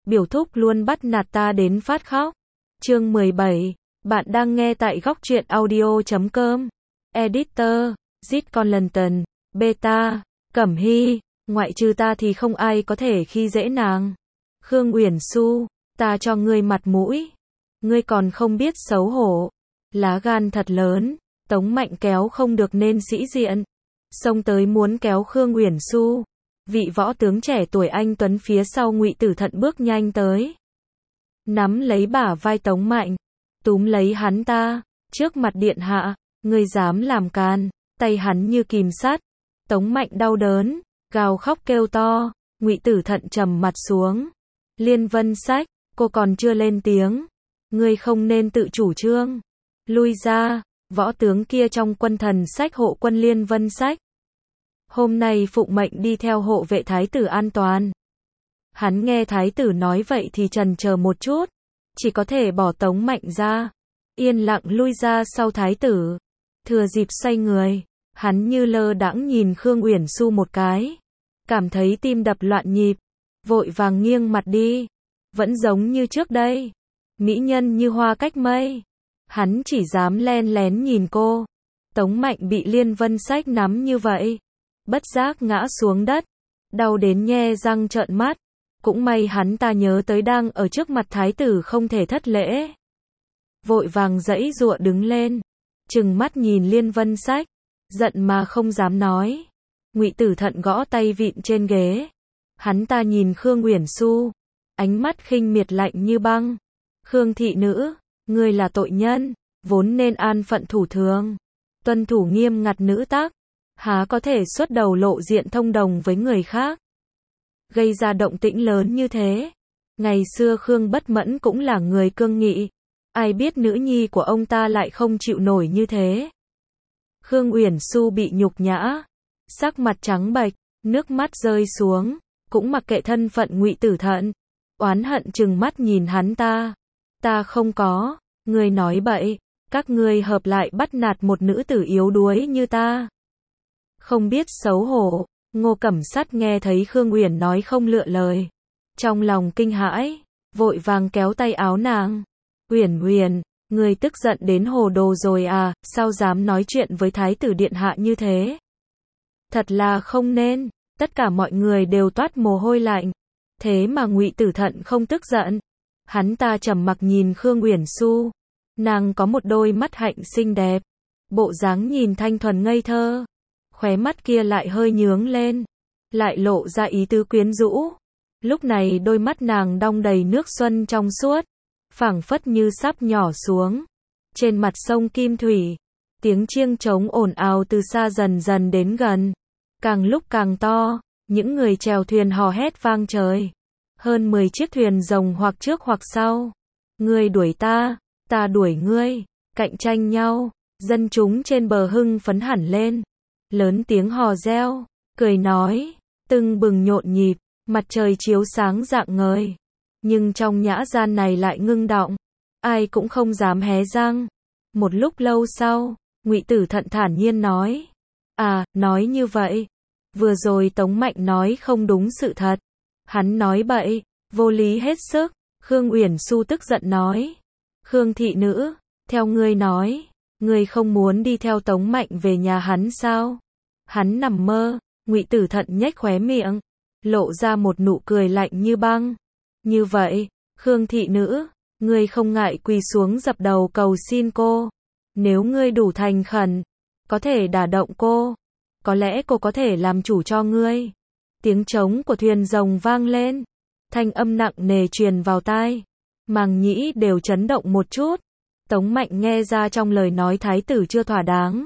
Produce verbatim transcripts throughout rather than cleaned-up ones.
biểu thúc luôn bắt nạt ta đến phát khóc. Chương mười bảy, bạn đang nghe tại góc truyện audio chấm com. Editor, Zit Conlanton, Beta, Cẩm Hy, ngoại trừ ta thì không ai có thể khi dễ nàng. Khương Uyển Xu, ta cho ngươi mặt mũi, ngươi còn không biết xấu hổ. Lá gan thật lớn, Tống Mạnh kéo không được nên sĩ diện, xông tới muốn kéo Khương Uyển Xu. Vị võ tướng trẻ tuổi anh tuấn phía sau Ngụy Tử Thận bước nhanh tới, nắm lấy bả vai Tống Mạnh, túm lấy hắn ta, trước mặt điện hạ, ngươi dám làm can, tay hắn như kìm sắt. Tống Mạnh đau đớn, gào khóc kêu to. Ngụy Tử Thận trầm mặt xuống. Liên Vân Sách, cô còn chưa lên tiếng, ngươi không nên tự chủ trương. Lui ra. Võ tướng kia trong quân thần sách hộ quân Liên Vân Sách, hôm nay phụng mệnh đi theo hộ vệ thái tử an toàn. Hắn nghe thái tử nói vậy thì chần chờ một chút, chỉ có thể bỏ Tống Mạnh ra, yên lặng lui ra sau thái tử. Thừa dịp xoay người, hắn như lơ đãng nhìn Khương Uyển Xu một cái, cảm thấy tim đập loạn nhịp, vội vàng nghiêng mặt đi. Vẫn giống như trước đây, mỹ nhân như hoa cách mây. Hắn chỉ dám len lén nhìn cô. Tống Mạnh bị Liên Vân Sách nắm như vậy, bất giác ngã xuống đất, đau đến nhe răng trợn mắt. Cũng may hắn ta nhớ tới đang ở trước mặt thái tử không thể thất lễ, vội vàng giãy giụa đứng lên, trừng mắt nhìn Liên Vân Sách, giận mà không dám nói. Ngụy Tử Thận gõ tay vịn trên ghế, hắn ta nhìn Khương Uyển Xu, ánh mắt khinh miệt lạnh như băng. Khương thị nữ, ngươi là tội nhân, vốn nên an phận thủ thường, tuân thủ nghiêm ngặt nữ tắc, há có thể xuất đầu lộ diện thông đồng với người khác, gây ra động tĩnh lớn như thế. Ngày xưa Khương Bất Mẫn cũng là người cương nghị, ai biết nữ nhi của ông ta lại không chịu nổi như thế. Khương Uyển Xu bị nhục nhã, sắc mặt trắng bệch, nước mắt rơi xuống, cũng mặc kệ thân phận Ngụy Tử Thận, oán hận trừng mắt nhìn hắn ta. Ta không có, ngươi nói bậy, các ngươi hợp lại bắt nạt một nữ tử yếu đuối như ta. Không biết xấu hổ. Ngô Cẩm Sắt nghe thấy Khương Uyển nói không lựa lời, trong lòng kinh hãi, vội vàng kéo tay áo nàng. Uyển Uyển, ngươi tức giận đến hồ đồ rồi à, sao dám nói chuyện với thái tử điện hạ như thế? Thật là không nên. Tất cả mọi người đều toát mồ hôi lạnh. Thế mà Ngụy Tử Thận không tức giận. Hắn ta trầm mặc nhìn Khương Uyển Xu. Nàng có một đôi mắt hạnh xinh đẹp, bộ dáng nhìn thanh thuần ngây thơ, khóe mắt kia lại hơi nhướng lên, lại lộ ra ý tứ quyến rũ. Lúc này đôi mắt nàng đong đầy nước xuân trong suốt, phảng phất như sắp nhỏ xuống. Trên mặt sông Kim Thủy, tiếng chiêng trống ồn ào từ xa dần dần đến gần, càng lúc càng to, những người chèo thuyền hò hét vang trời. Hơn mười chiếc thuyền rồng hoặc trước hoặc sau. Ngươi đuổi ta, ta đuổi ngươi, cạnh tranh nhau. Dân chúng trên bờ hưng phấn hẳn lên, lớn tiếng hò reo, cười nói, tưng bừng nhộn nhịp, mặt trời chiếu sáng rạng ngời. Nhưng trong nhã gian này lại ngưng đọng, ai cũng không dám hé răng. Một lúc lâu sau, Ngụy Tử Thận thản nhiên nói, à, nói như vậy, vừa rồi Tống Mạnh nói không đúng sự thật. Hắn nói bậy, vô lý hết sức. Khương Uyển Xu tức giận nói, Khương thị nữ, theo ngươi nói, ngươi không muốn đi theo Tống Mạnh về nhà hắn sao? Hắn nằm mơ. Ngụy Tử Thận nhếch khóe miệng, lộ ra một nụ cười lạnh như băng. Như vậy, Khương thị nữ, ngươi không ngại quỳ xuống dập đầu cầu xin cô. Nếu ngươi đủ thành khẩn, có thể đả động cô, có lẽ cô có thể làm chủ cho ngươi. Tiếng trống của thuyền rồng vang lên, thanh âm nặng nề truyền vào tai, màng nhĩ đều chấn động một chút. Tống Mạnh nghe ra trong lời nói thái tử chưa thỏa đáng,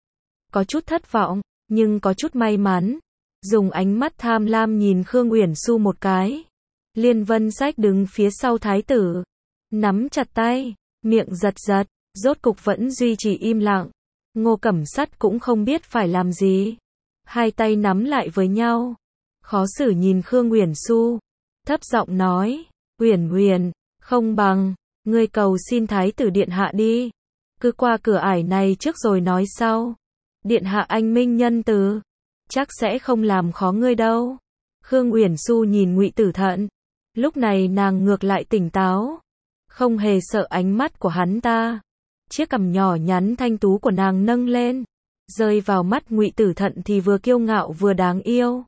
có chút thất vọng, nhưng có chút may mắn, dùng ánh mắt tham lam nhìn Khương Uyển Xu một cái. Liên Vân Sách đứng phía sau thái tử, nắm chặt tay, miệng giật giật, rốt cục vẫn duy trì im lặng. Ngô Cẩm Sắt cũng không biết phải làm gì, hai tay nắm lại với nhau, khó xử nhìn Khương Uyển Xu, thấp giọng nói, Uyển Uyển, không bằng, ngươi cầu xin thái tử điện hạ đi, cứ qua cửa ải này trước rồi nói sau. Điện hạ anh minh nhân từ, chắc sẽ không làm khó ngươi đâu. Khương Uyển Xu nhìn Ngụy Tử Thận, Lúc này nàng ngược lại tỉnh táo, không hề sợ ánh mắt của hắn ta. Chiếc cằm nhỏ nhắn thanh tú của nàng nâng lên, rơi vào mắt Ngụy Tử Thận thì vừa kiêu ngạo vừa đáng yêu.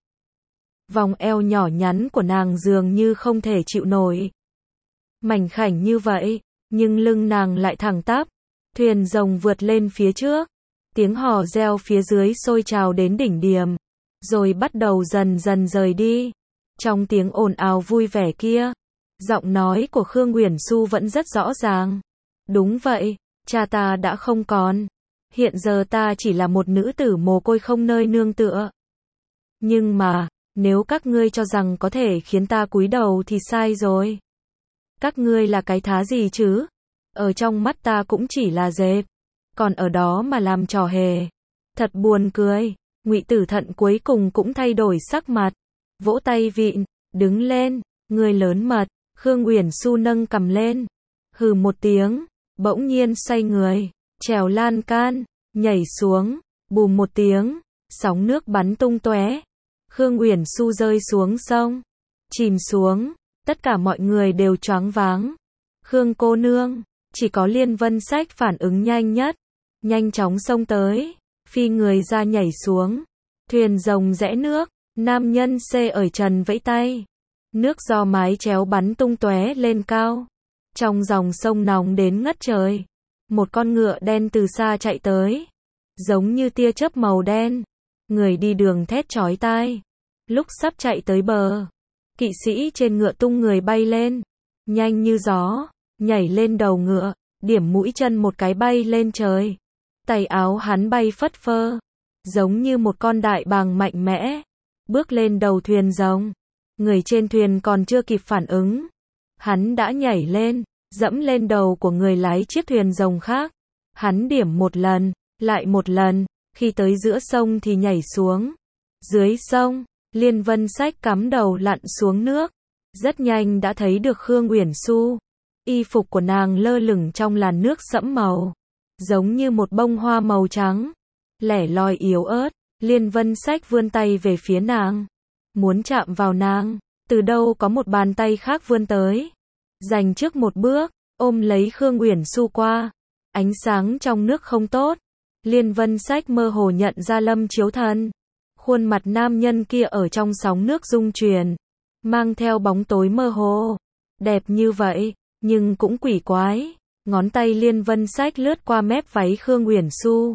Vòng eo nhỏ nhắn của nàng dường như không thể chịu nổi. Mảnh khảnh như vậy, nhưng lưng nàng lại thẳng tắp. Thuyền rồng vượt lên phía trước, tiếng hò reo phía dưới sôi trào đến đỉnh điểm, rồi bắt đầu dần dần rời đi. Trong tiếng ồn ào vui vẻ kia, giọng nói của Khương Uyển Xu vẫn rất rõ ràng. Đúng vậy, cha ta đã không còn. Hiện giờ ta chỉ là một nữ tử mồ côi không nơi nương tựa. Nhưng mà, nếu các ngươi cho rằng có thể khiến ta cúi đầu thì sai rồi. Các ngươi là cái thá gì chứ? Ở trong mắt ta cũng chỉ là dẹp, còn ở đó mà làm trò hề. Thật buồn cười. Ngụy Tử Thận cuối cùng cũng thay đổi sắc mặt, vỗ tay vịn, đứng lên, người lớn mật. Khương Uyển Xu nâng cằm lên, hừ một tiếng, bỗng nhiên xoay người, trèo lan can, nhảy xuống, bùm một tiếng, sóng nước bắn tung tóe. Khương Uyển Xu rơi xuống sông, chìm xuống, tất cả mọi người đều choáng váng. Khương cô nương, chỉ có Liên Vân Sách phản ứng nhanh nhất, nhanh chóng xông tới, phi người ra nhảy xuống. Thuyền rồng rẽ nước, nam nhân xê ở trần vẫy tay. Nước do mái chéo bắn tung tóe lên cao. Trong dòng sông nóng đến ngất trời, một con ngựa đen từ xa chạy tới, giống như tia chớp màu đen. Người đi đường thét chói tai. Lúc sắp chạy tới bờ, kỵ sĩ trên ngựa tung người bay lên, nhanh như gió, nhảy lên đầu ngựa, điểm mũi chân một cái bay lên trời. Tay áo hắn bay phất phơ, giống như một con đại bàng mạnh mẽ, bước lên đầu thuyền rồng. Người trên thuyền còn chưa kịp phản ứng, hắn đã nhảy lên, dẫm lên đầu của người lái chiếc thuyền rồng khác. Hắn điểm một lần, lại một lần, khi tới giữa sông thì nhảy xuống. Dưới sông, Liên Vân Sách cắm đầu lặn xuống nước, rất nhanh đã thấy được Khương Uyển Xu. Y phục của nàng lơ lửng trong làn nước sẫm màu, giống như một bông hoa màu trắng, lẻ loi yếu ớt. Liên Vân Sách vươn tay về phía nàng, muốn chạm vào nàng, từ đâu có một bàn tay khác vươn tới, giành trước một bước, ôm lấy Khương Uyển Xu qua. Ánh sáng trong nước không tốt, Liên Vân Sách mơ hồ nhận ra Lâm Chiếu Thần. Khuôn mặt nam nhân kia ở trong sóng nước rung chuyển, mang theo bóng tối mơ hồ. Đẹp như vậy, nhưng cũng quỷ quái. Ngón tay Liên Vân Sách lướt qua mép váy Khương Uyển Xu.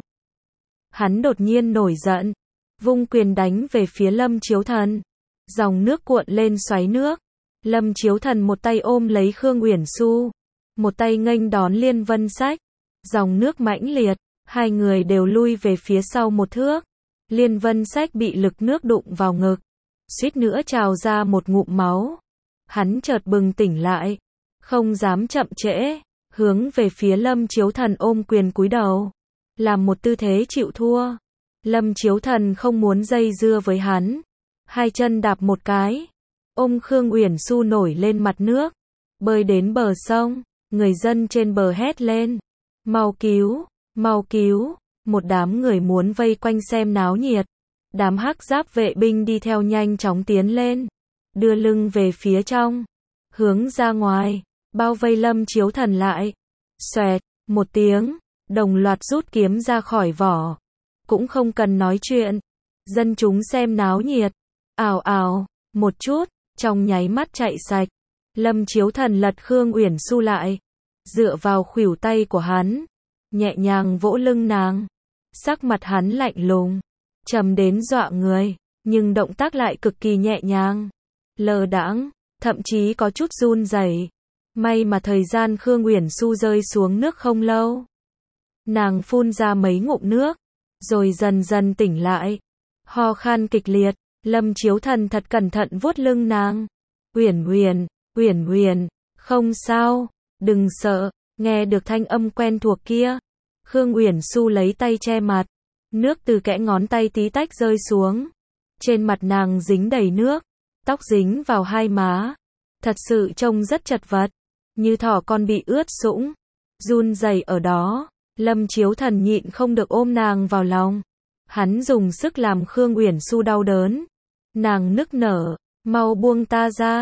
Hắn đột nhiên nổi giận, vung quyền đánh về phía Lâm Chiếu Thần. Dòng nước cuộn lên xoáy nước. Lâm Chiếu Thần một tay ôm lấy Khương Uyển Xu, một tay nghênh đón Liên Vân Sách. Dòng nước mãnh liệt, hai người đều lui về phía sau một thước. Liên Vân Sách bị lực nước đụng vào ngực, suýt nữa trào ra một ngụm máu. Hắn chợt bừng tỉnh lại, không dám chậm trễ, hướng về phía Lâm Chiếu Thần ôm quyền cúi đầu, làm một tư thế chịu thua. Lâm Chiếu Thần không muốn dây dưa với hắn, hai chân đạp một cái, ôm Khương Uyển Xu nổi lên mặt nước, bơi đến bờ sông. Người dân trên bờ hét lên, mau cứu, mau cứu. Một đám người muốn vây quanh xem náo nhiệt. Đám hắc giáp vệ binh đi theo nhanh chóng tiến lên, đưa lưng về phía trong, hướng ra ngoài, bao vây Lâm Chiếu Thần lại. Xoẹt, một tiếng, đồng loạt rút kiếm ra khỏi vỏ. Cũng không cần nói chuyện, dân chúng xem náo nhiệt, ào ào, một chút, trong nháy mắt chạy sạch. Lâm Chiếu Thần lật Khương Uyển Xu lại, dựa vào khuỷu tay của hắn, nhẹ nhàng vỗ lưng nàng. Sắc mặt hắn lạnh lùng, trầm đến dọa người, nhưng động tác lại cực kỳ nhẹ nhàng, lơ đãng, thậm chí có chút run rẩy. May mà thời gian Khương Uyển Xu rơi xuống nước không lâu. Nàng phun ra mấy ngụm nước, rồi dần dần tỉnh lại, ho khan kịch liệt. Lâm Chiếu Thần thật cẩn thận vuốt lưng nàng. Uyển Uyển, Uyển Uyển, không sao, đừng sợ. Nghe được thanh âm quen thuộc kia, Khương Uyển Xu lấy tay che mặt, nước từ kẽ ngón tay tí tách rơi xuống. Trên mặt nàng dính đầy nước, tóc dính vào hai má, thật sự trông rất chật vật, như thỏ con bị ướt sũng, run rẩy ở đó. Lâm Chiếu Thần nhịn không được ôm nàng vào lòng, hắn dùng sức làm Khương Uyển Xu đau đớn. Nàng nức nở, mau buông ta ra.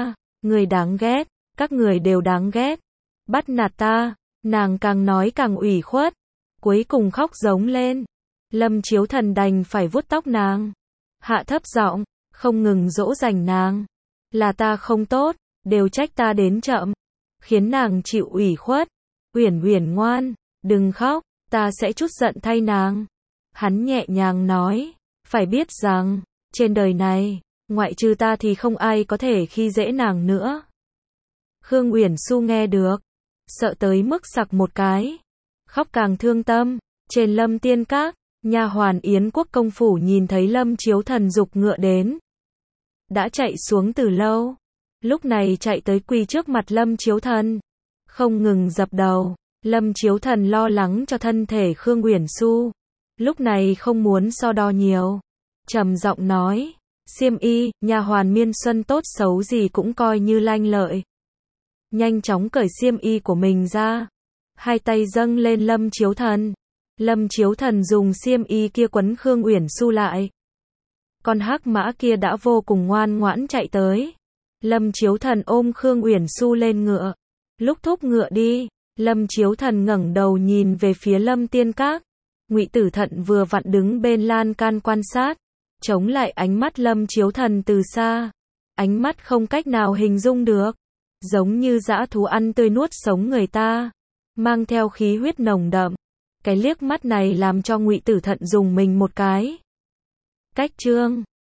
Người đáng ghét, các người đều đáng ghét. Bắt nạt ta, nàng càng nói càng ủy khuất, cuối cùng khóc giống lên. Lâm Chiếu Thần đành phải vuốt tóc nàng, hạ thấp giọng, không ngừng dỗ dành nàng. Là ta không tốt, đều trách ta đến chậm, khiến nàng chịu ủy khuất. Uyển Uyển ngoan, đừng khóc, ta sẽ trút giận thay nàng. Hắn nhẹ nhàng nói, phải biết rằng, trên đời này, ngoại trừ ta thì không ai có thể khi dễ nàng nữa. Khương Uyển Xu nghe được, sợ tới mức sặc một cái, khóc càng thương tâm. Trên Lâm Tiên Các, nha hoàn Yến Quốc công phủ nhìn thấy Lâm Chiếu Thần giục ngựa đến, đã chạy xuống từ lâu, lúc này chạy tới quỳ trước mặt Lâm Chiếu Thần, không ngừng dập đầu. Lâm Chiếu Thần lo lắng cho thân thể Khương Uyển Xu, lúc này không muốn so đo nhiều, trầm giọng nói, xiêm y, nha hoàn Miên Xuân tốt xấu gì cũng coi như lanh lợi. Nhanh chóng cởi xiêm y của mình ra, hai tay dâng lên Lâm Chiếu Thần. Lâm Chiếu Thần dùng xiêm y kia quấn Khương Uyển Xu lại. Con hắc mã kia đã vô cùng ngoan ngoãn chạy tới. Lâm Chiếu Thần ôm Khương Uyển Xu lên ngựa. Lúc thúc ngựa đi, Lâm Chiếu Thần ngẩng đầu nhìn về phía Lâm Tiên Các. Ngụy Tử Thận vừa vặn đứng bên lan can quan sát, chống lại ánh mắt Lâm Chiếu Thần từ xa. Ánh mắt không cách nào hình dung được, giống như dã thú ăn tươi nuốt sống người ta, mang theo khí huyết nồng đậm. Cái liếc mắt này làm cho Ngụy Tử Thận dùng mình một cái. Cách chương